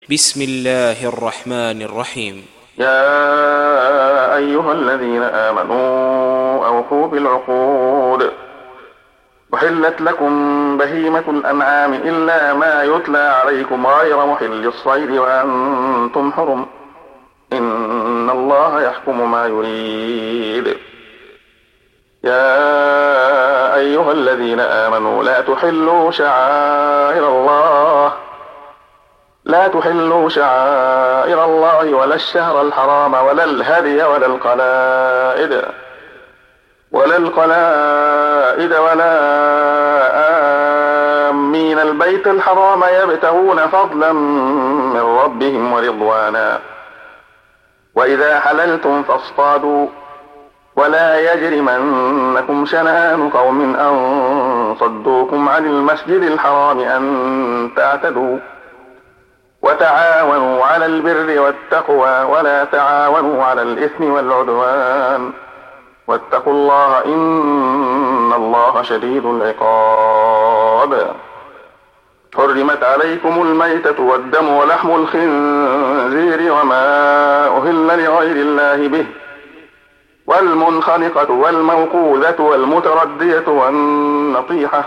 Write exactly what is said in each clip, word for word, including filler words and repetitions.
بسم الله الرحمن الرحيم. يا أيها الذين آمنوا أوفوا بالعقود. أحلت لكم بهيمة الأنعام إلا ما يتلى عليكم غير محل الصيد وأنتم حرم، إن الله يحكم ما يريد. يا أيها الذين آمنوا لا تحلوا شعائر الله لا تحلوا شعائر الله ولا الشهر الحرام ولا الهدي ولا القلائد ولا القلائد ولا آمين البيت الحرام يبتغون فضلا من ربهم ورضوانا. وإذا حللتم فاصطادوا ولا يجرمنكم شنآن قوم أن صدوكم عن المسجد الحرام أن تعتدوا. وتعاونوا على البر والتقوى ولا تعاونوا على الإثم والعدوان، واتقوا الله إن الله شديد العقاب. حرمت عليكم الميتة والدم ولحم الخنزير وما أهل لغير الله به، والمنخنقة والموقوذة والمتردية والنطيحة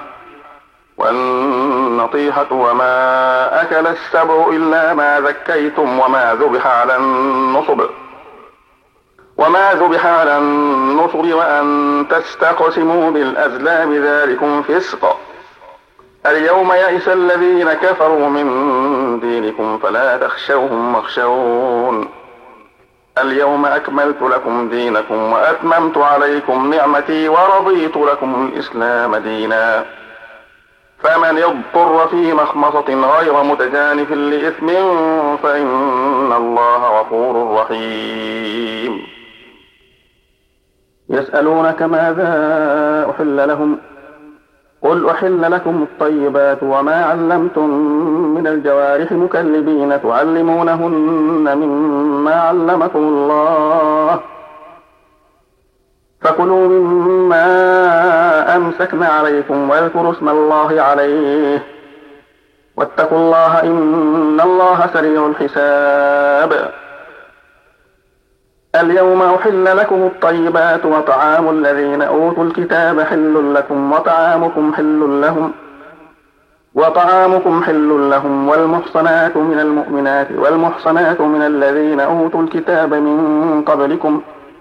والنطيحة وما أكل السبع إلا ما ذكيتم وما ذبح على النصب وما ذبح على النصب وأن تستقسموا بالأزلام ذلكم فسق. اليوم يئس الذين كفروا من دينكم فلا تخشوهم واخشون. اليوم أكملت لكم دينكم وأتممت عليكم نعمتي ورضيت لكم الإسلام دينا. فمن اضطر في مخمصة غير متجانف لإثم فإن الله غفور رحيم. يسألونك ماذا أحل لهم، قل أحل لكم الطيبات وما علمتم من الجوارح مكلبين تعلمونهن مما علمكم الله، فكلوا مما أمسكن عليكم واذكروا اسم الله عليه، واتقوا الله إن الله سريع الحساب. اليوم أحل لكم الطيبات وطعام الذين أوتوا الكتاب حل لكم وطعامكم حل لهم وطعامكم حل لهم والمحصنات من المؤمنات والمحصنات من الذين أوتوا الكتاب من قبلكم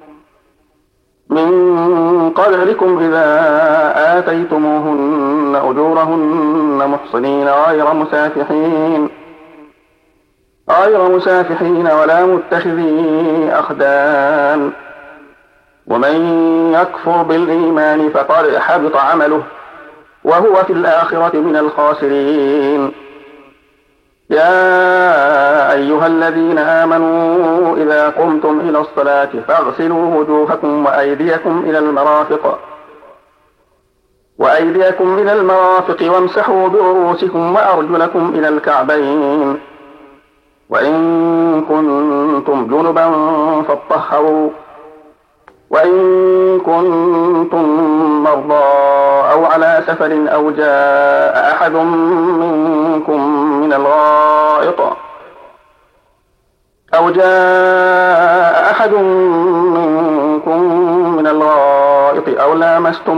من قبلكم إذا آتيتموهن أجورهن محصنين غير مسافحين غير مسافحين ولا متخذي أخدان، ومن يكفر بالإيمان فقد حبط عمله وهو في الآخرة من الخاسرين. يا أيها الذين آمنوا إذا قمتم إلى الصلاة فاغسلوا وجوهكم وأيديكم إلى المرافق وأيديكم إلى المرافق وامسحوا برؤوسكم وأرجلكم إلى الكعبين، وإن كنتم جنبا فاطهروا وإن كنتم مرضى أو على سفر أو جاء أحد منكم من الغائط أو جاء أحد منكم من الغائط أو لامستم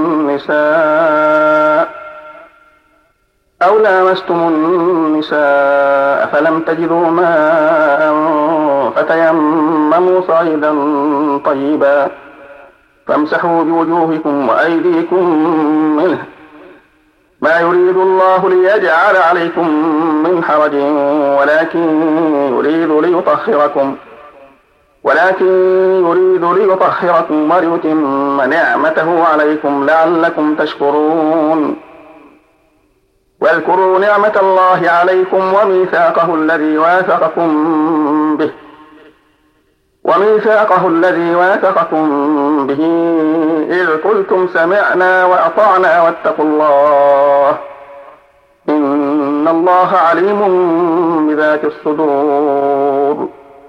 النساء أو لامستم النساء فلم تجدوا ماء فتيمموا صعيدا طيبا فامسحوا بوجوهكم وأيديكم منه، ما يريد الله ليجعل عليكم من حرج ولكن يريد ليطهركم ولكن يريد ليطهركم ويتم نعمته عليكم لعلكم تشكرون. واذكروا نعمة الله عليكم وميثاقه الذي واثقكم به وميثاقه الذي واثقكم به إذ قلتم سمعنا وأطعنا واتقوا الله إن الله عليم بذات الصدور.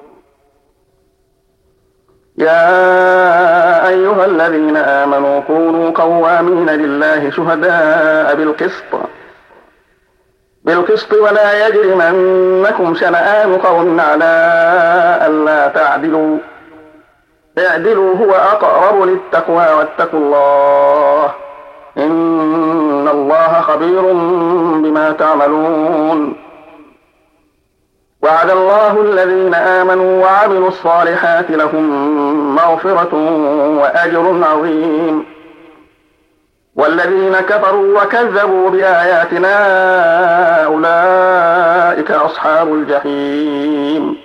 يا أيها الذين آمنوا كونوا قوامين لله شهداء بالقسط بالقسط ولا يجرمنكم شنآن قوم على ألا تعدلوا اعدلوا هو أقرب للتقوى واتقوا الله إن الله خبير بما تعملون. وعد الله الذين آمنوا وعملوا الصالحات لهم مغفرة وأجر عظيم. والذين كفروا وكذبوا بآياتنا أولئك أصحاب الجحيم.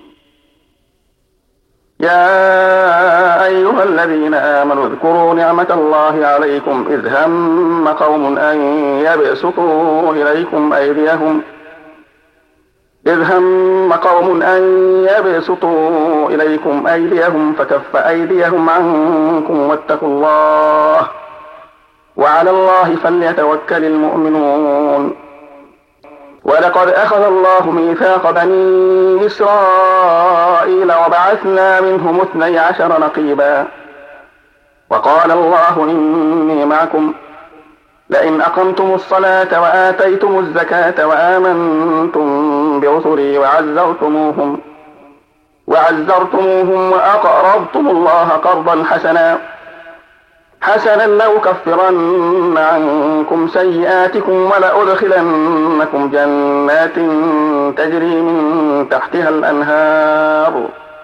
يا أيها الذين آمنوا اذكروا نعمة الله عليكم إذ هم قوم أن يبسطوا إليكم أيديهم إذ هم قوم أن يبسطوا إليكم أيديهم فكف أيديهم عنكم واتقوا الله وعلى الله فليتوكل المؤمنون. ولقد أخذ الله ميثاق بني إسرائيل وبعثنا منهم اثني عشر نقيبا وقال الله إني معكم لئن أقمتم الصلاة وآتيتم الزكاة وآمنتم برسلي وعزرتموهم وعزرتموهم وأقرضتم الله قرضا حسنا حسنا لأكفرن عنكم سيئاتكم ولأدخلنكم جنات تجري من تحتها الأنهار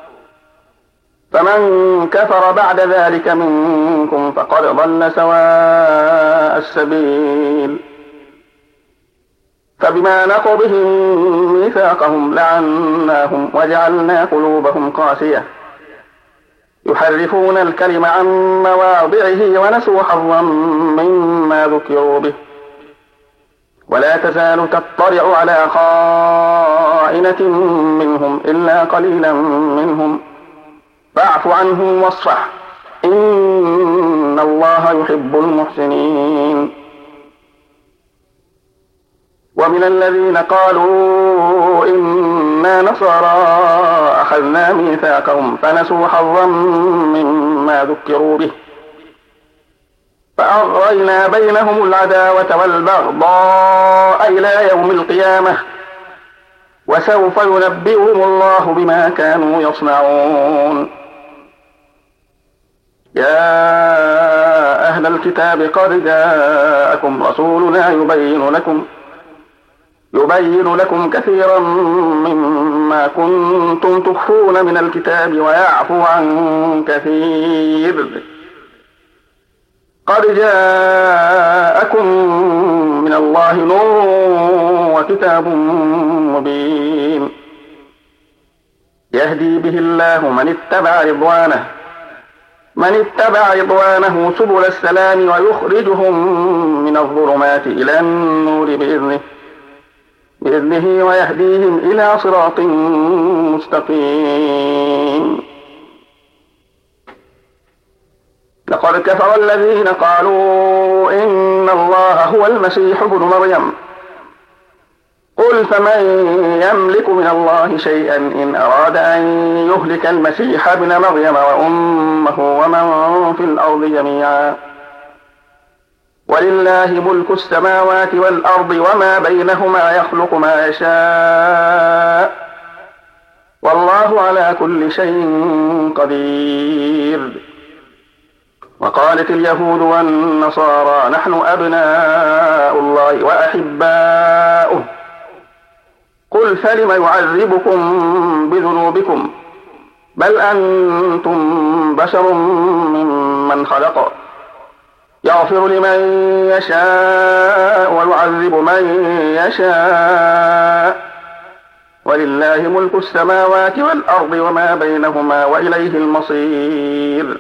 فمن كفر بعد ذلك منكم فقد ضل سواء السبيل. فبما نقضهم ميثاقهم لعناهم وجعلنا قلوبهم قاسية يحرفون الكلم عن مواضعه ونسوا حظا مما ذكروا به ولا تزال تطلع على خائنة منهم إلا قليلا منهم فاعف عنهم واصفح إن الله يحب المحسنين. ومن الذين قالوا إنا نصارى أخذنا ميثاقهم فنسوا حظا مما ذكروا به فأغرينا بينهم العداوة والبغضاء إلى يوم القيامة وسوف ينبئهم الله بما كانوا يصنعون. يا أهل الكتاب قد جاءكم رسولنا يبين لكم يبين لكم كثيرا مما كنتم تخفون من الكتاب ويعفو عن كثير. قد جاءكم من الله نور وكتاب مبين يهدي به الله من اتبع رضوانه من اتبع رضوانه سبل السلام ويخرجهم من الظلمات إلى النور بإذنه بإذنه ويهديهم إلى صراط مستقيم. لقد كفر الذين قالوا إن الله هو المسيح ابن مريم قل فمن يملك من الله شيئا إن أراد أن يهلك المسيح ابن مريم وأمه ومن في الأرض جميعا ولله ملك السماوات والأرض وما بينهما يخلق ما يشاء والله على كل شيء قدير. وقالت اليهود والنصارى نحن أبناء الله وأحباؤه قل فلم يعذبكم بذنوبكم بل أنتم بشر ممن خلق يغفر لمن يشاء ويعذب من يشاء ولله ملك السماوات والأرض وما بينهما وإليه المصير.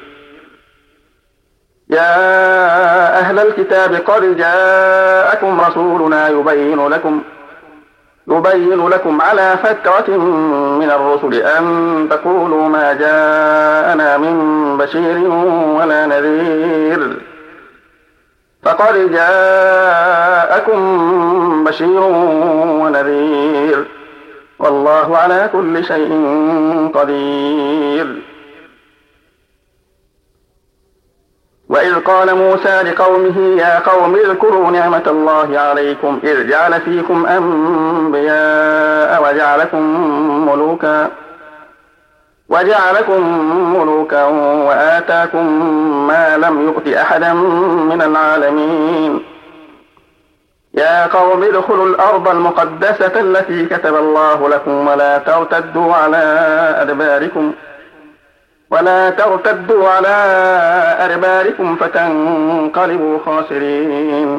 يا أهل الكتاب قد جاءكم رسولنا يبين لكم يبين لكم على فترة من الرسل أن تقولوا ما جاءنا من بشير ولا نذير فقد جاءكم بشير ونذير والله على كل شيء قدير. وإذ قال موسى لقومه يا قوم اذكروا نعمة الله عليكم إذ جعل فيكم أنبياء وجعلكم ملوكا وجعلكم ملوكا وآتاكم ما لم يؤت أحدا من العالمين يا قوم ادخلوا الأرض المقدسة التي كتب الله لكم ولا ترتدوا على أدباركم ولا ترتدوا على أدباركم فتنقلبوا خاسرين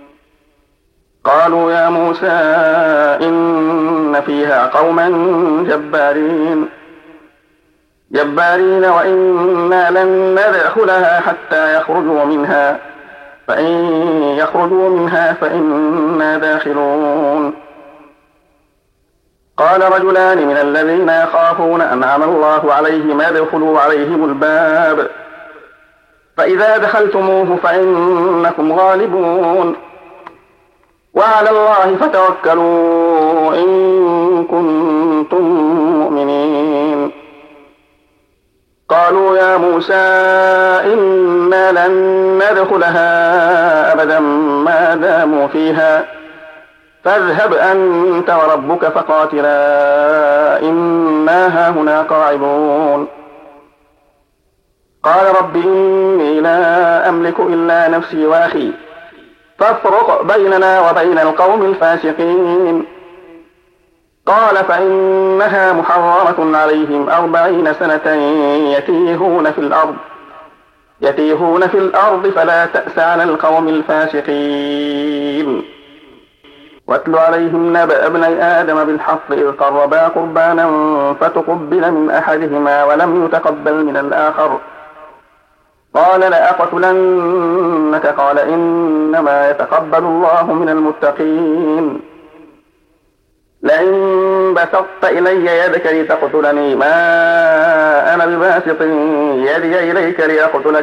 قالوا يا موسى إن فيها قوما جبارين جبارين وإنا لن ندخلها حتى يخرجوا منها فإن يخرجوا منها فإنا داخلون قال رجلان من الذين يخافون أنعم الله عليهم ادخلوا عليهم الباب فإذا دخلتموه فإنكم غالبون وعلى الله فتوكلوا إن كنتم مؤمنين قالوا يا موسى إنا لن ندخلها أبدا ما داموا فيها فاذهب أنت وربك فقاتلا إنا هاهنا قاعدون قال رب إني لا أملك إلا نفسي وأخي فافرق بيننا وبين القوم الفاسقين قال فإنها محرمة عليهم أربعين سنة يتيهون في الأرض يتيهون في الأرض فلا تأس على القوم الفاسقين واتل عليهم نبأ ابني آدم بالحق إذ قربا قربانا فتقبل من أحدهما ولم يتقبل من الآخر قال لأقتلنك قال إنما يتقبل الله من المتقين لئن بسطت إلي يدك لتقتلني ما أنا بباسط يدي إليك لأقتلك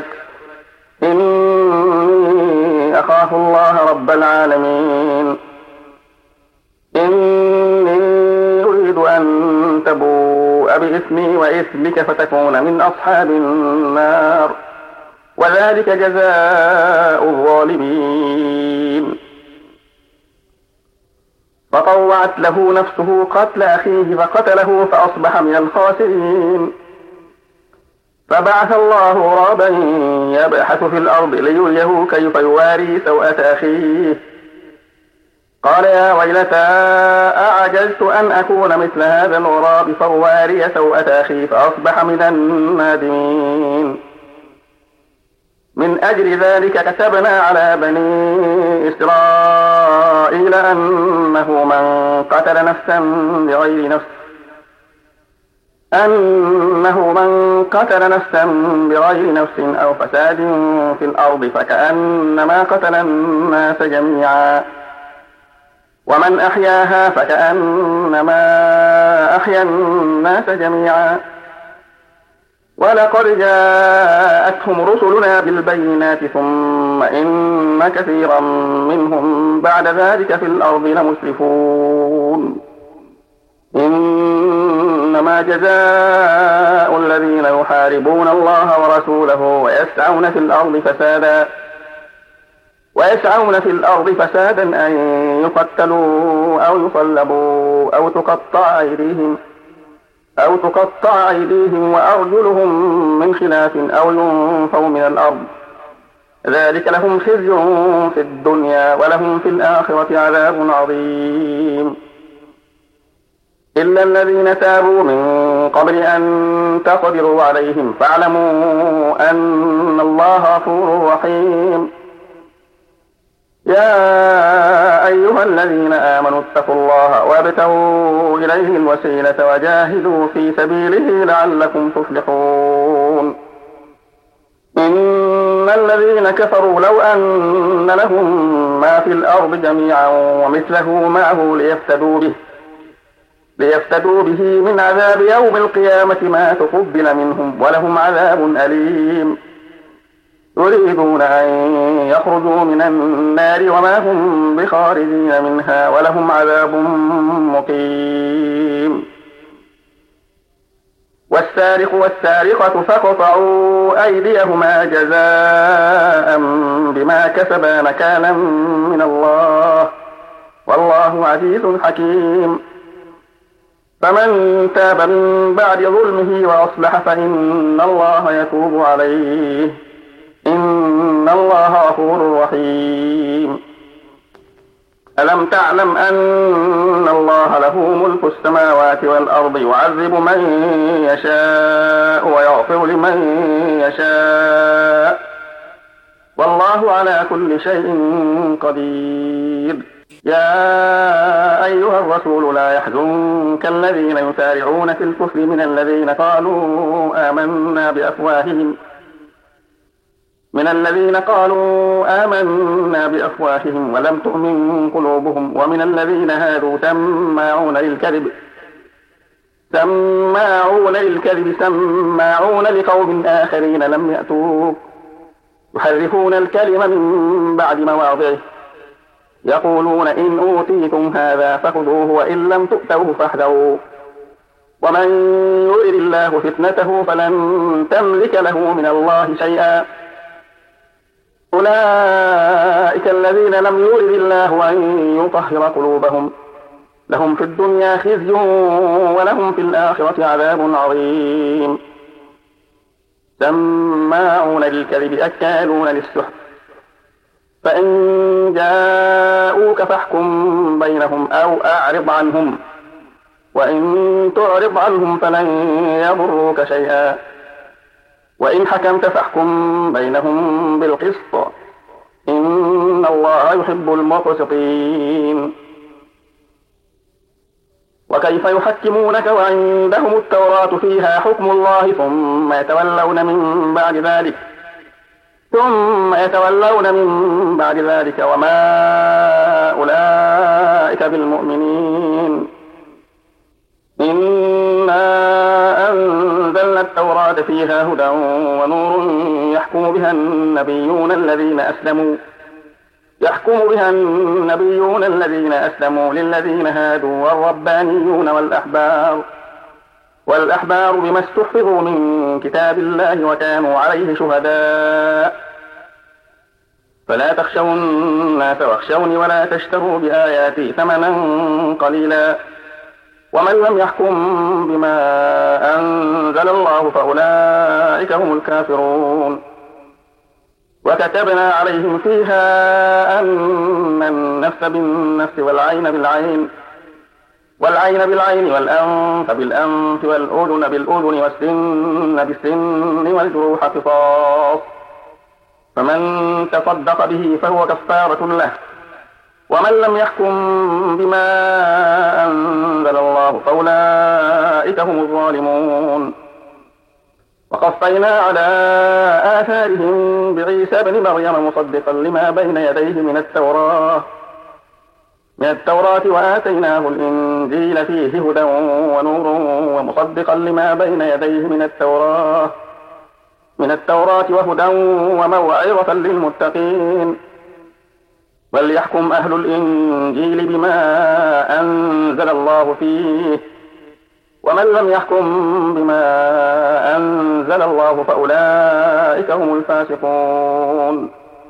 إني أخاف الله رب العالمين إني أريد أن تبوء بإثمي وإثمك فتكون من أصحاب النار وذلك جزاء الظالمين فطوعت له نفسه قتل أخيه فقتله فأصبح من الخاسرين فبعث الله غرابا يبحث في الأرض ليريه كيف يواري سوءة أخيه قال يا ويلتى أعجزت أن أكون مثل هذا الغراب فواري سوءة أخي فأصبح من النادمين من أجل ذلك كتبنا على بني إسرائيل أنه من قتل نفسا بغير نفس أنه من قتل نفسا بغير نفس أو فساد في الأرض فكأنما قتل الناس جميعا ومن أحياها فكأنما أحيا الناس جميعا ولقد جاءتهم رسلنا بالبينات ثم إن كثيرا منهم بعد ذلك في الأرض لمسرفون إنما جزاء الذين يحاربون الله ورسوله ويسعون في الأرض فسادا ويسعون في الأرض فسادا أن يقتلوا أو يصلبوا أو تقطع أيديهم أو تقطع أيديهم وأرجلهم من خلاف أو ينفوا من الأرض ذلك لهم خزي في الدنيا ولهم في الآخرة عذاب عظيم إلا الذين تابوا من قبل أن تقدروا عليهم فاعلموا أن الله غفور رحيم يا أيها الذين آمنوا اتقوا الله وابتغوا إليه الوسيلة وجاهدوا في سبيله لعلكم تفلحون إن الذين كفروا لو أن لهم ما في الأرض جميعا ومثله معه ليفتدوا به ليفتدوا به من عذاب يوم القيامة ما تقبل منهم ولهم عذاب أليم يريدون أن يخرجوا من النار وما هم بخارجين منها ولهم عذاب مقيم والسارق والسارقة فاقطعوا أيديهما جزاء بما كسبا نكالا من الله والله عزيز حكيم. فمن تاب من بعد ظلمه وأصلح فإن الله يتوب عليه إن الله غفور رحيم. ألم تعلم أن الله له ملك السماوات والأرض يعذب من يشاء ويغفر لمن يشاء والله على كل شيء قدير. يا أيها الرسول لا يحزنك الذين يسارعون في الكفر من الذين قالوا آمنا بأفواههم من الذين قالوا آمنا بأفواههم ولم تؤمن قلوبهم ومن الذين هادوا سماعون للكذب سماعون للكذب سماعون لقوم آخرين لم يأتوك يحرفون الكلم من بعد مواضعه يقولون إن أوتيتم هذا فخذوه وإن لم تؤتوه فاحذروا ومن يرد الله فتنته فلن تملك له من الله شيئا أولئك الذين لم يرد الله أن يطهر قلوبهم لهم في الدنيا خزي ولهم في الآخرة عذاب عظيم. سماعون للكذب أكالون للسحت فإن جاءوك فاحكم بينهم أو أعرض عنهم وإن تعرض عنهم فلن يضروك شيئا وإن حكمت فاحكم بينهم بالقسط إن الله يحب المقسطين. وكيف يحكمونك وعندهم التوراة فيها حكم الله ثم يتولون من بعد ذلك ثم يتولون من بعد ذلك وما أولئك بالمؤمنين. إنا أنزلنا التوراة فيها هدى ونور يحكم بها النبيون الذين أسلموا يحكم بها النبيون الذين أسلموا للذين هادوا والربانيون والأحبار والأحبار بما استحفظوا من كتاب الله وكانوا عليه شهداء فلا تخشوا الناس واخشوني ولا تشتروا بآياتي ثمنا قليلا ومن لم يحكم بما أنزل الله فأولئك هم الكافرون. وكتبنا عليهم فيها أن النفس بالنفس والعين بالعين والعين بالعين والأنف بالأنف والأذن بالأذن والسن بالسن والجروح قصاص فمن تصدق به فهو كفارة له ومن لم يحكم بما أنزل الله فأولئك هم الظالمون. وقفينا على آثارهم بعيسى بن مريم مصدقا لما بين يديه من التوراة من التوراة وآتيناه الإنجيل فيه هدى ونور ومصدقا لما بين يديه من التوراة من التوراة وهدى وموعظة للمتقين. وليحكم أهل الإنجيل بما أنزل الله فيه ومن لم يحكم بما أنزل الله فأولئك هم الفاسقون.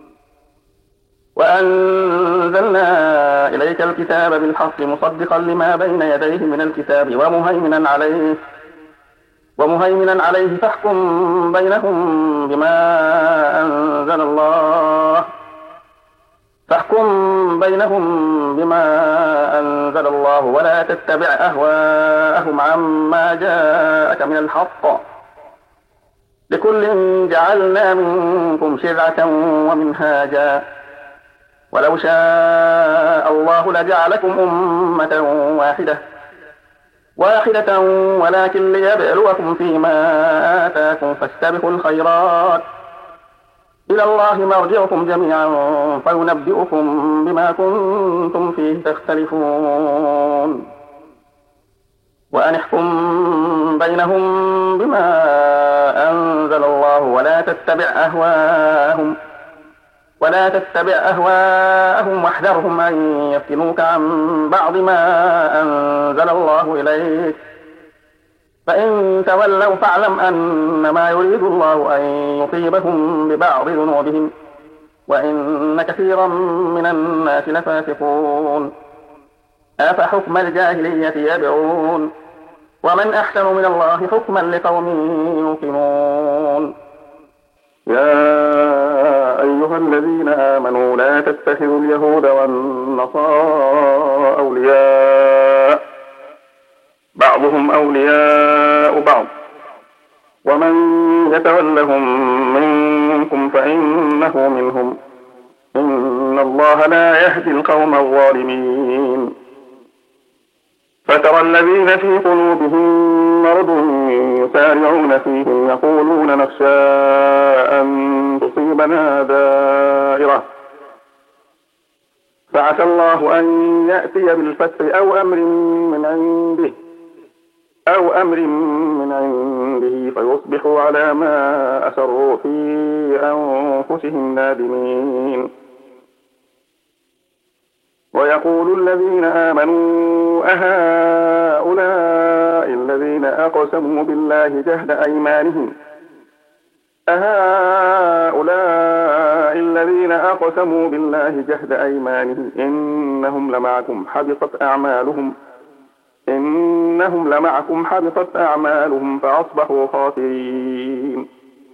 وأنزلنا إليك الكتاب بالحق مصدقا لما بين يديه من الكتاب ومهيمنا عليه ومهيمنا عليه فاحكم بينهم بما أنزل الله فاحكم بينهم بما أنزل الله ولا تتبع أهواءهم عما جاءك من الحق لكل جعلنا منكم شرعة ومنهاجا ولو شاء الله لجعلكم أمة واحدة واحدة ولكن ليبلوكم فيما آتاكم فاستبقوا الخيرات إلى الله مرجعكم جميعا فينبئكم بما كنتم فيه تختلفون. وأن احكم بينهم بما أنزل الله ولا تتبع أهواءهم ولا تتبع أهواءهم واحذرهم أن يفتنوك عن بعض ما أنزل الله إليك فإن تولوا فاعلم أنما يريد الله أن يصيبهم ببعض ذنوبهم وإن كثيرا من الناس لفاسقون. أفحكم الجاهلية يبغون ومن أحسن من الله حكما لقوم يوقنون. يا أيها الذين آمنوا لا تتخذوا اليهود والنصارى أولياء بعضهم أولياء بعض ومن يتولهم منكم فإنه منهم إن الله لا يهدي القوم الظالمين. فترى الذين في قلوبهم مرض يسارعون فيهم يقولون نخشى أن تصيبنا دائرة فعسى الله أن يأتي بالفتح أو أمر من عنده أو أمر من عنده فيصبحوا على ما أسروا في أنفسهم نادمين. ويقول الذين آمنوا أهؤلاء الذين أقسموا بالله جهد أيمانهم أهؤلاء الذين أقسموا بالله جهد أيمانهم إنهم لمعكم حبطت أعمالهم إنهم لمعكم حبطت أعمالهم فأصبحوا خاسرين.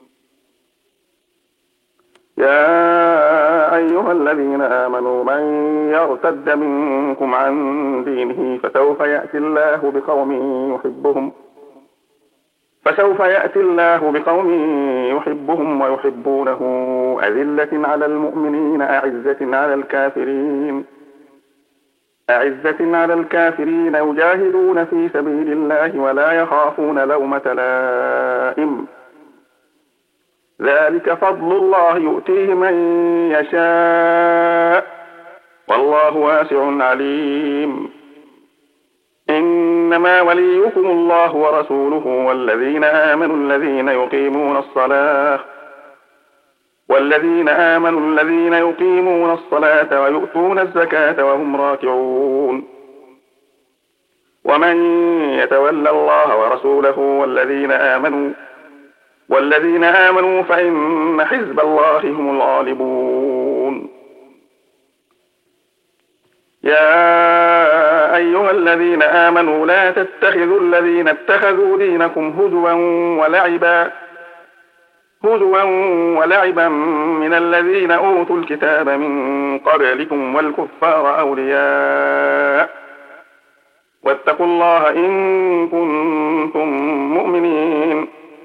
يا أيها الذين آمنوا من يرتد منكم عن دينه فسوف يأتي الله بقوم يحبهم فسوف يأتي الله بقوم يحبهم ويحبونه أذلة على المؤمنين أعزة على الكافرين أعزة على الكافرين يجاهدون في سبيل الله ولا يخافون لومة لائم ذلك فضل الله يؤتيه من يشاء والله واسع عليم. إنما وليكم الله ورسوله والذين آمنوا الذين يقيمون الصلاة والذين آمنوا الذين يقيمون الصلاة ويؤتون الزكاة وهم راكعون. ومن يتولى الله ورسوله والذين آمنوا والذين آمنوا فإن حزب الله هم الغالبون. يا أيها الذين آمنوا لا تتخذوا الذين اتخذوا دينكم هزوا ولعبا هزوا ولعبا من الذين أوتوا الكتاب من قبلكم والكفار أولياء واتقوا الله إن كنتم مؤمنين.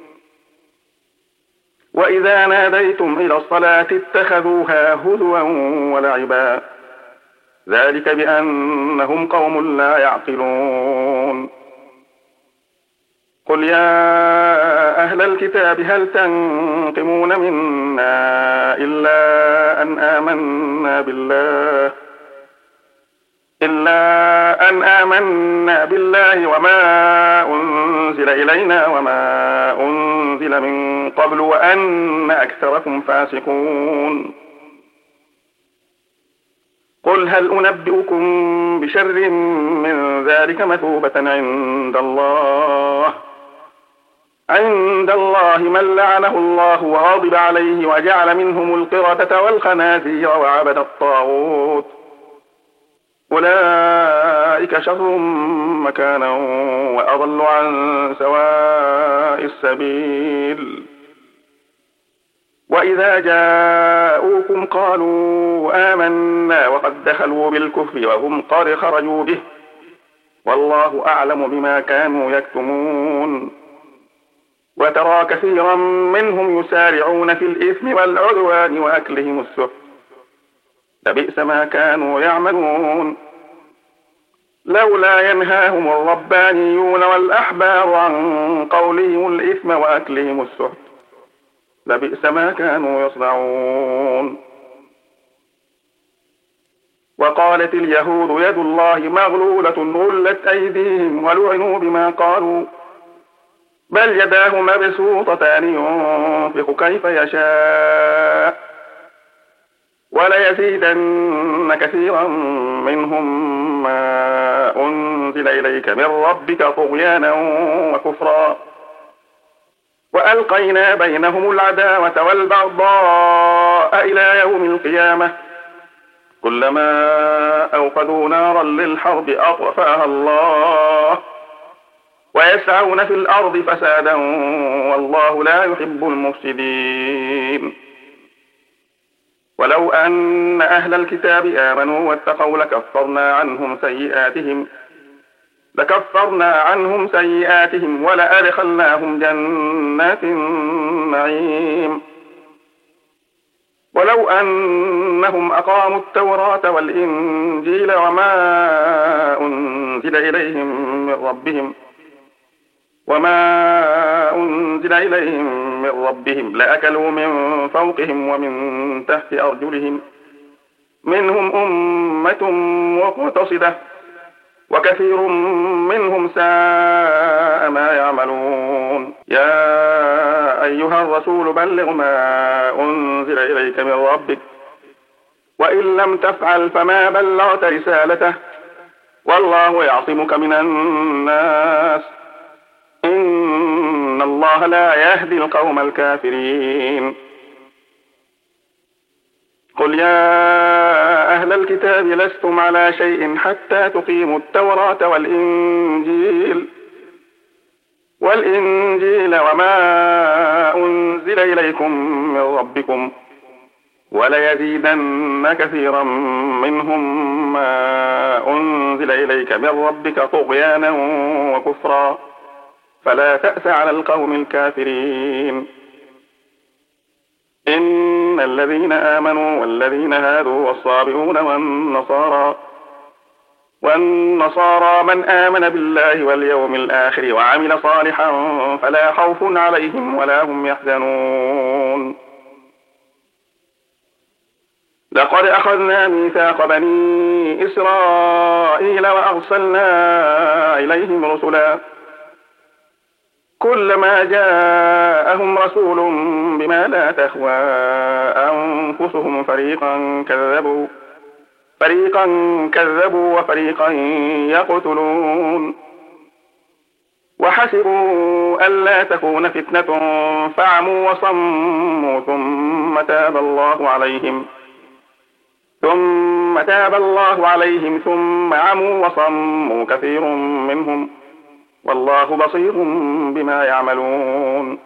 وإذا ناديتم إلى الصلاة اتخذوها هزوا ولعبا ذلك بأنهم قوم لا يعقلون. قل يا أهل الكتاب هل تنقمون منا إلا أن آمنا بالله إلا أن آمنا بالله وما أنزل إلينا وما أنزل من قبل وأن أكثركم فاسقون. قل هل أنبئكم بشر من ذلك مثوبة عند الله عند الله من لعنه الله وغضب عليه وجعل منهم القردة والخنازير وعبد الطاغوت أولئك شر مكانا وأضل عن سواء السبيل. وإذا جاءوكم قالوا آمنا وقد دخلوا بالكفر وهم قد خرجوا به والله أعلم بما كانوا يكتمون. وترى كثيرا منهم يسارعون في الإثم والعدوان وأكلهم السحت لبئس ما كانوا يعملون. لولا ينهاهم الربانيون والأحبار عن قولهم الإثم وأكلهم السحت لبئس ما كانوا يصنعون. وقالت اليهود يد الله مغلولة غلت أيديهم ولعنوا بما قالوا بل يداه مبسوطتان ينفق كيف يشاء وليزيدن كثيرا منهم ما أنزل أنزل إليك من ربك طغيانا وكفرا وألقينا بينهم العداوة والبغضاء إلى يوم القيامة كلما أوقدوا نارا للحرب أطفأها الله ويسعون في الأرض فسادا والله لا يحب المفسدين ولو أن أهل الكتاب آمنوا واتقوا لكفرنا عنهم سيئاتهم لكفرنا عنهم سيئاتهم ولأدخلناهم جنات النعيم ولو أنهم أقاموا التوراة والإنجيل وما أنزل إليهم من ربهم وما أنزل إليهم من ربهم لأكلوا من فوقهم ومن تحت أرجلهم منهم أمة مقتصدة وكثير منهم ساء ما يعملون يا أيها الرسول بلغ ما أنزل إليك من ربك وإن لم تفعل فما بلغت رسالته والله يعصمك من الناس إن الله لا يهدي القوم الكافرين قل يا أهل الكتاب لستم على شيء حتى تقيموا التوراة والإنجيل والإنجيل وما أنزل إليكم من ربكم وليزيدن كثيرا منهم ما أنزل إليك من ربك طغيانا وكفرا فلا تأس على القوم الكافرين إن الذين آمنوا والذين هادوا والصابئون والنصارى والنصارى من آمن بالله واليوم الآخر وعمل صالحا فلا خوف عليهم ولا هم يحزنون لقد أخذنا ميثاق بني إسرائيل وأرسلنا إليهم رسلا كلما جاءهم رسول بما لا تهوى أنفسهم فريقا كذبوا فريقا كذبوا وفريقا يقتلون وحسبوا ألا تكون فتنة فعموا وصموا ثم تاب الله عليهم ثم تاب الله عليهم ثم عموا وصموا كثير منهم والله بصير بما يعملون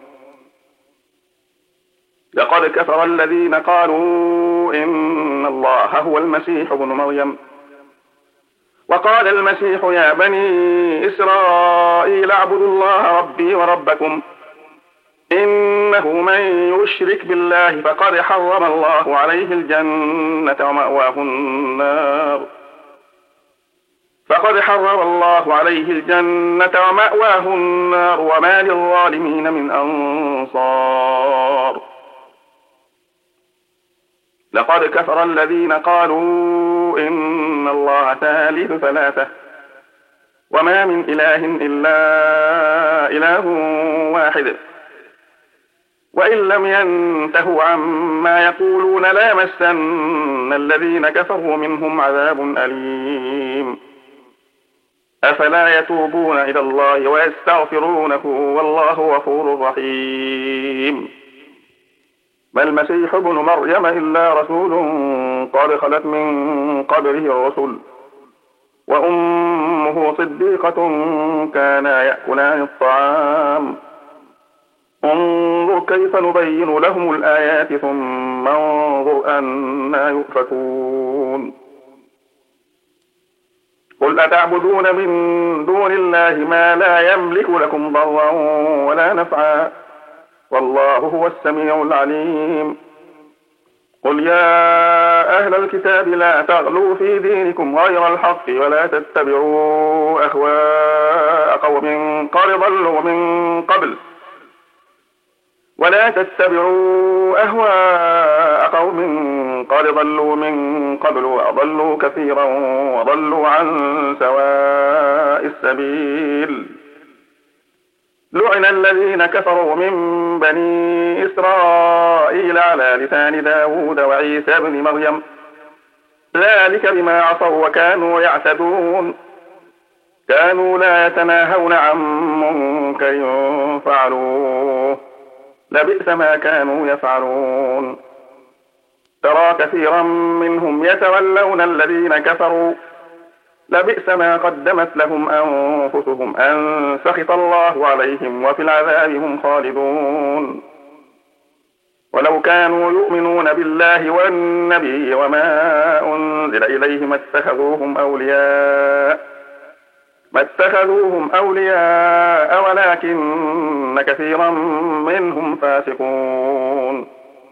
لقد كفر الذين قالوا إن الله هو المسيح ابن مريم وقال المسيح يا بني إسرائيل اعبدوا الله ربي وربكم إنه من يشرك بالله فقد حرم الله عليه الجنة ومأواه النار فقد حرم الله عليه الجنة ومأواه النار وما للظالمين من أنصار لقد كفر الذين قالوا إن الله ثالث ثلاثة وما من إله إلا إله واحد وإن لم ينتهوا عما يقولون ليمسن الذين كفروا منهم عذاب أليم أفلا يتوبون إلى الله ويستغفرونه والله غفور رحيم ما المسيح ابن مريم إلا رسول قد خلت من قبله الرسل وأمه صديقة كانا يأكلان الطعام انظر كيف نبين لهم الآيات ثم انظر أنا يؤفكون قل أتعبدون من دون الله ما لا يملك لكم ضرا ولا نفعا والله هو السميع العليم قل يا أهل الكتاب لا تغلوا في دينكم غير الحق ولا تتبعوا أهواء قوم قد ضلوا من قبل ولا تتبعوا أهواء قوم قد ضلوا من قبل وأضلوا كثيرا وضلوا عن سواء السبيل لعن الذين كفروا من بني إسرائيل على لسان داود وعيسى بن مريم ذلك بما عصوا وكانوا يعتدون كانوا لا يتناهون عن منكر فعلوه لبئس ما كانوا يفعلون ترى كثيرا منهم يتولون الذين كفروا لبئس ما قدمت لهم أنفسهم أن سخط الله عليهم وفي العذاب هم خالدون ولو كانوا يؤمنون بالله والنبي وما أنزل إليه ما اتخذوهم أولياء ما اتخذوهم أولياء ولكن كثيرا منهم فاسقون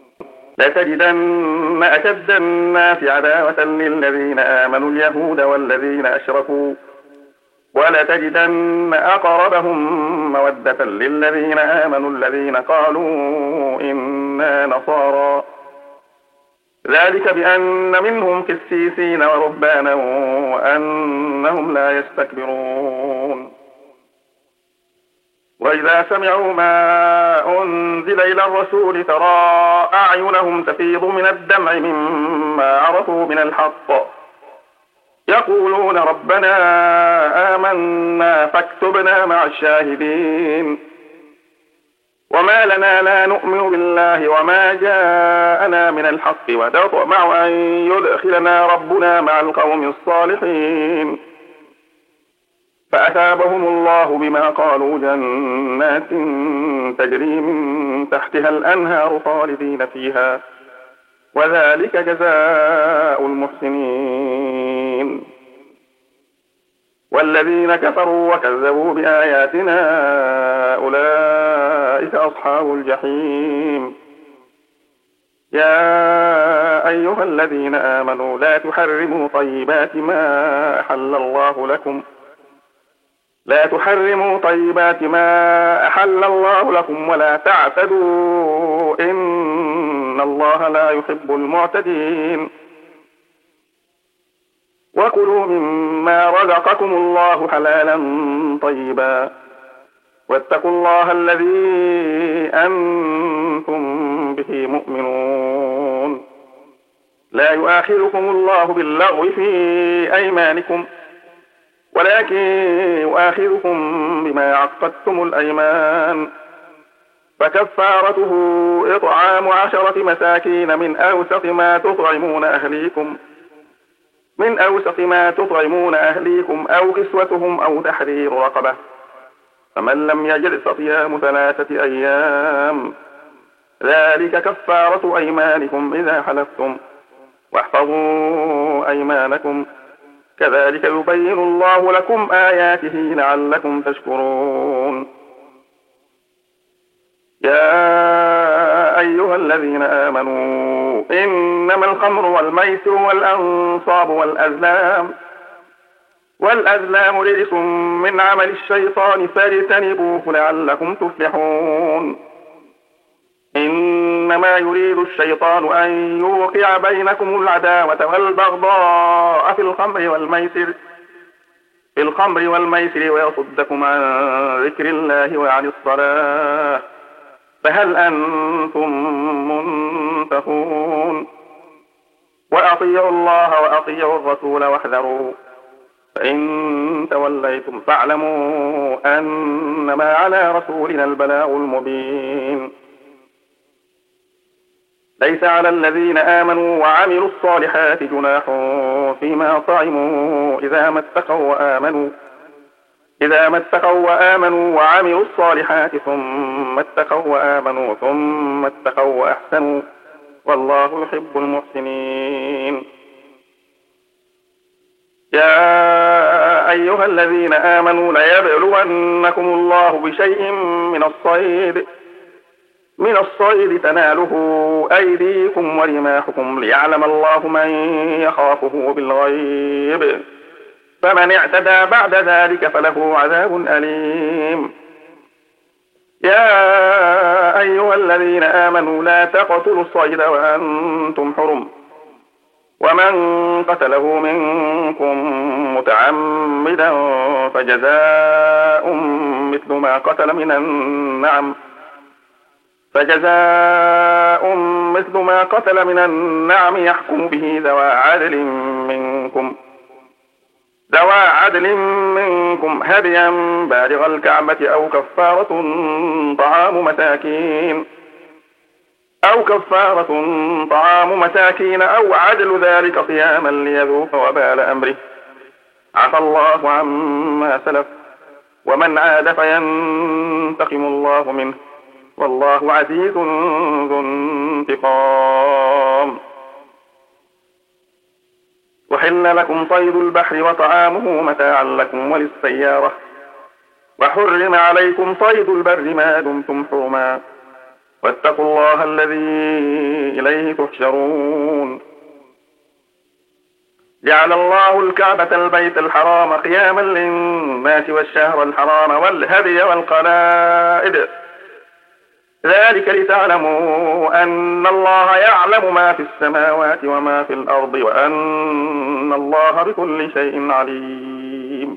لتجدن أشد الناس عداوة للذين آمنوا اليهود والذين أشركوا ولتجدن أقربهم مودة للذين آمنوا الذين قالوا إنا نصارى ذلك بأن منهم قسيسين ورهبانا وأنهم لا يستكبرون وإذا سمعوا ما أنزل إلى الرسول ترى أعينهم تفيض من الدمع مما عرفوا من الحق يقولون ربنا آمنا فاكتبنا مع الشاهدين وما لنا لا نؤمن بالله وما جاءنا من الحق ونطمع أن يدخلنا ربنا مع القوم الصالحين فأثابهم الله بما قالوا جنات تجري من تحتها الأنهار خالدين فيها وذلك جزاء المحسنين والذين كفروا وكذبوا بآياتنا أولئك أصحاب الجحيم يا أيها الذين آمنوا لا تحرموا طيبات ما أحل الله لكم لا تحرموا طيبات ما أحل الله لكم ولا تعتدوا إن الله لا يحب المعتدين وكلوا مما رزقكم الله حلالا طيبا واتقوا الله الذي أنتم به مؤمنون لا يؤاخذكم الله باللغو في أيمانكم ولكن يؤاخذكم بما عقدتم الأيمان فكفارته إطعام عشرة مساكين من أوسط ما تطعمون أهليكم من أوسط ما تطعمون أهليكم أو كسوتهم أو تحرير رقبة فمن لم يجد فصيام ثلاثة أيام ذلك كفارة أيمانكم إذا حلفتم واحفظوا أيمانكم كذلك يبين الله لكم آياته لعلكم تشكرون يا أيها الذين آمنوا إنما الخمر والميسر والأنصاب والأزلام والأزلام رجس من عمل الشيطان فاجتنبوه لعلكم تفلحون إنما يريد الشيطان أن يوقع بينكم العداوة والبغضاء في الخمر والميسر في الخمر والميسر ويصدكم عن ذكر الله وعن الصلاة فهل أنتم منتهون وأطيعوا الله وأطيعوا الرسول واحذروا فإن توليتم فاعلموا أنما على رسولنا البلاغ المبين ليس على الذين آمنوا وعملوا الصالحات جناح فيما طعموا إذا ما اتقوا وآمنوا إذا ما اتقوا وآمنوا وعملوا الصالحات ثم اتقوا وآمنوا ثم اتقوا وأحسنوا والله يحب المحسنين يا أيها الذين آمنوا ليبلونكم الله بشيء من الصيد من الصيد تناله أيديكم ورماحكم ليعلم الله من يخافه بالغيب فمن اعتدى بعد ذلك فله عذاب أليم يا أيها الذين آمنوا لا تقتلوا الصيد وأنتم حرم ومن قتله منكم متعمدا فجزاء مثل ما قتل من النعم فجزاء مثل ما قتل من النعم يحكم به ذوى عدل منكم ذوى عدل منكم هديا بالغ الكعبة أو كفارة طعام مساكين أو كفارة طعام مساكين أو عدل ذلك صياما ليذوق وبال أمره، عفى الله عما سلف ومن عاد فينتقم الله منه، والله عزيز ذو انتقام. وحل لكم صيد البحر وطعامه متاعا لكم وللسيارة، وحرم عليكم صيد البر ما دمتم حرما، واتقوا الله الذي إليه تحشرون. جعل الله الكعبة البيت الحرام قياما للناس والشهر الحرام والهدي والقلائد، ذلك لتعلموا أن الله يعلم ما في السماوات وما في الأرض وأن الله بكل شيء عليم.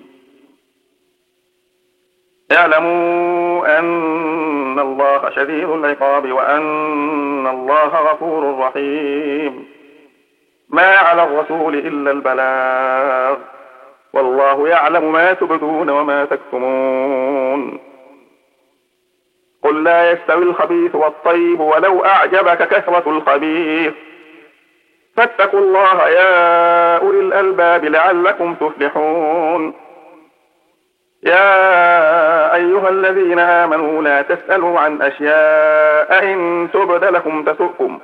اعلموا أن الله شديد العقاب وأن الله غفور رحيم. ما على الرسول إلا البلاغ، والله يعلم ما تبدون وما تكتمون. قل لا يستوي الخبيث والطيب ولو أعجبك كثرة الخبيث، فاتقوا الله يا أولي الألباب لعلكم تفلحون. يا أيها الذين آمنوا لا تسألوا عن أشياء إن تبد لكم تسؤكم،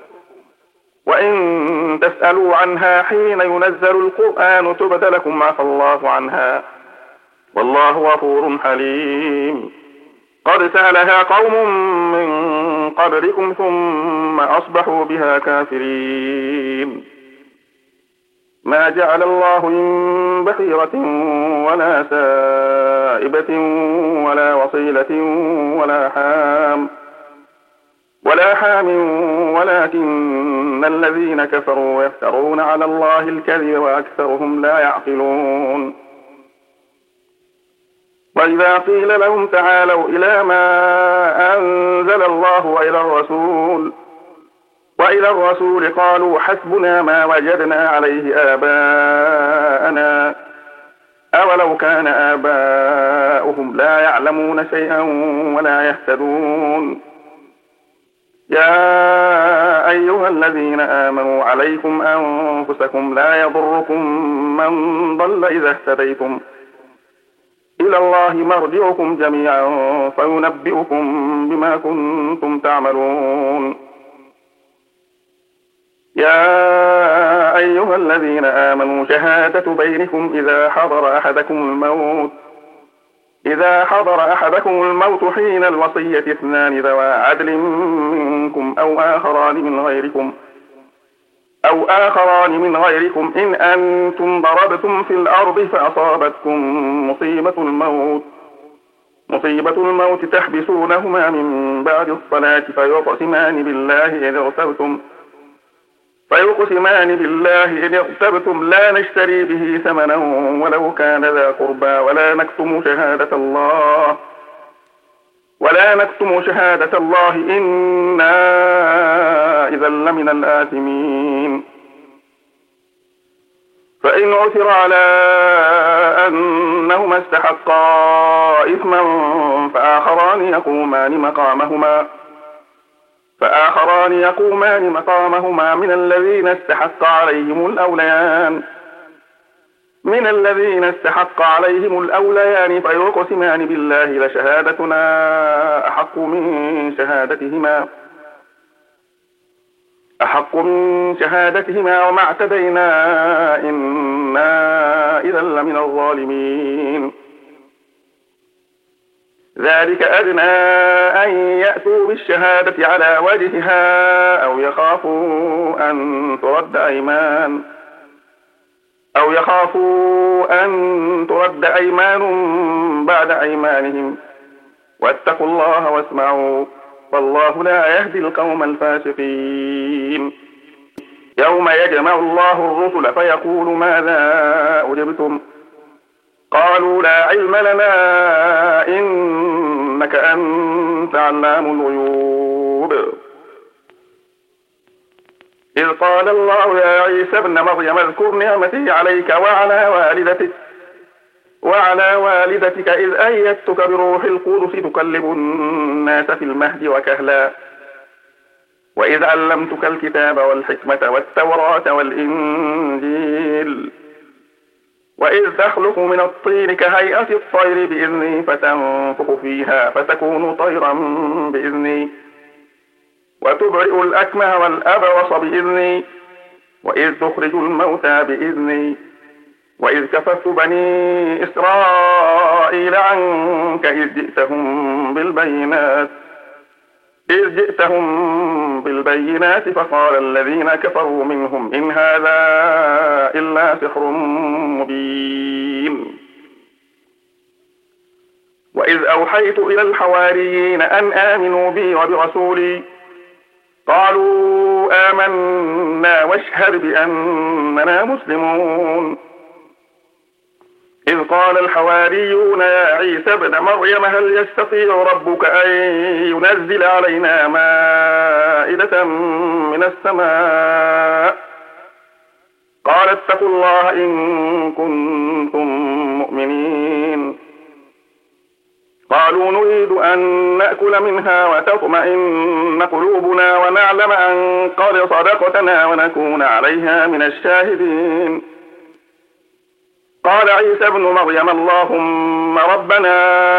وإن تسألوا عنها حين ينزل القرآن تبد لكم عفى الله عنها، والله غفور حليم. قد سألها قوم من قبلكم ثم أصبحوا بها كافرين. ما جعل الله من بحيرة ولا سائبة ولا وصيلة ولا حام ولا حام ولكن الذين كفروا يفترون على الله الكذب وأكثرهم لا يعقلون. وإذا قيل لهم تعالوا إلى ما أنزل الله وإلى الرسول وإلى الرسول قالوا حسبنا ما وجدنا عليه آباءنا أولو كان آباؤهم لا يعلمون شيئا ولا يهتدون. يا أيها الذين آمنوا عليكم أنفسكم لا يضركم من ضل إذا اهتديتم، إلى الله مرجعكم جميعا فينبئكم بما كنتم تعملون. يا أيها الذين آمنوا شهادة بينكم إذا حضر أحدكم الموت إذا حضر أحدكم الموت حين الوصية اثنان ذوى عدل منكم أو آخران من غيركم أو آخران من غيركم إن أنتم ضربتم في الأرض فأصابتكم مصيبة الموت مصيبة الموت تحبسونهما من بعد الصلاة فيقسمان بالله إن ارتبتم فيقسمان بالله إن ارتبتم لا نشتري به ثمنا ولو كان ذا قربى ولا نكتم شهادة الله ولا نكتم شهادة الله إنا إذا لمن الآثمين. فإن عثر على أنهما استحقا إثما فآخران يقومان مقامهما فآخران يقومان مقامهما من الذين استحق عليهم الأوليان من الذين استحق عليهم الأوليان فيقسمان بالله لشهادتنا أحق من شهادتهما أحق من شهادتهما وما اعتدينا إنا إذا لمن الظالمين. ذلك أدنى أن يأتوا بالشهادة على وجهها أو يخافوا أن ترد أيمان أو يخافوا أن ترد أيمان بعد أيمانهم واتقوا الله واسمعوا والله لا يهدي القوم الفاسقين. يوم يجمع الله الرسل فيقول ماذا أجبتم قالوا لا علم لنا إنك أنت علام الغيوب. إذ قال الله يا عيسى ابن مريم اذكر نعمتي عليك وعلى والدتك وعلى والدتك إذ أيدتك بروح القدس تكلم الناس في المهد وكهلا وإذ علمتك الكتاب والحكمة والتوراة والإنجيل وإذ تخلق من الطين كهيئة الطير بإذني فتنفخ فيها فتكون طيرا بإذني وتبرئ الأكمه والأبرص بإذني وإذ تخرج الموتى بإذني وإذ كففت بني إسرائيل عنك إذ جئتهم بالبينات إذ جئتهم بالبينات فقال الذين كفروا منهم إن هذا إلا سحر مبين وإذ أوحيت إلى الحواريين أن آمنوا بي وبرسولي قالوا آمنا واشهد بأننا مسلمون إذ قال الحواريون يا عيسى ابن مريم هل يستطيع ربك أن ينزل علينا مائدة من السماء قال اتقوا الله إن كنتم مؤمنين قالوا نريد أن نأكل منها وتطمئن قلوبنا ونعلم أن قد صدقتنا ونكون عليها من الشاهدين قال عيسى ابن مريم اللهم ربنا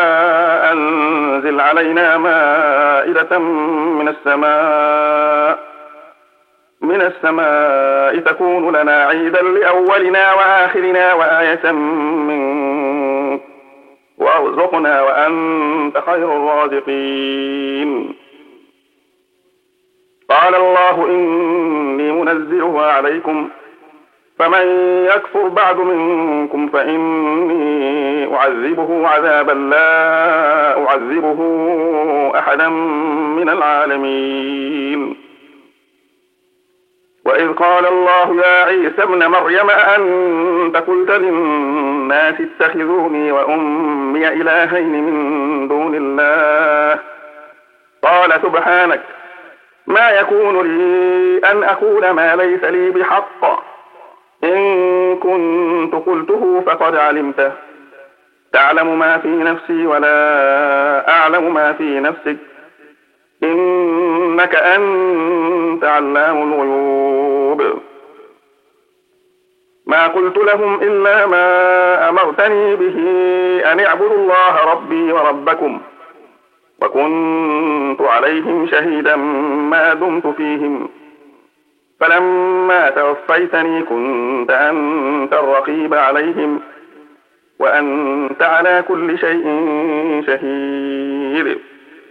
أنزل علينا مائدة من السماء من السماء تكون لنا عيدا لأولنا وآخرنا وآية منك وارزقنا وأنت خير الرازقين قال الله إني منزلها عليكم فمن يكفر بعد منكم فإني أعذبه عذابا لا أعذبه أحدا من العالمين وإذ قال الله يا عيسى ابن مريم أأنت قلت للناس اتخذوني وأمي إلهين من دون الله قال سبحانك ما يكون لي أن أقول ما ليس لي بحق إن كنت قلته فقد علمته تعلم ما في نفسي ولا أعلم ما في نفسك إنك أنت علام الغيوب ما قلت لهم إلا ما أمرتني به أن اعبدوا الله ربي وربكم وكنت عليهم شهيدا ما دمت فيهم فلما توفيتني كنت أنت الرقيب عليهم وأنت على كل شيء شهيد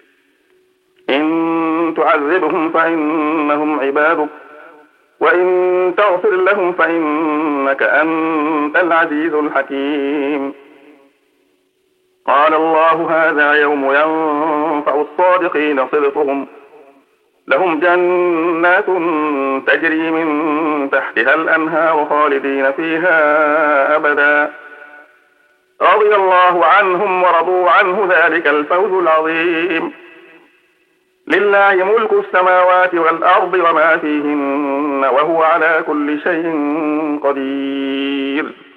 إن تعذبهم فإنهم عبادك وإن تغفر لهم فإنك أنت العزيز الحكيم قال الله هذا يوم ينفع الصادقين صدقهم لهم جنات تجري من تحتها الأنهار خالدين فيها أبدا رضي الله عنهم ورضوا عنه ذلك الفوز العظيم لله ملك السماوات والأرض وما فيهن وهو على كل شيء قدير